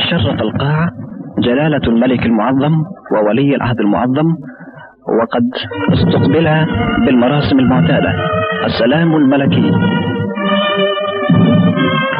شرف القاعة جلالة الملك المعظم وولي العهد المعظم، وقد استقبل بالمراسم المعتادة. السلام الملكي.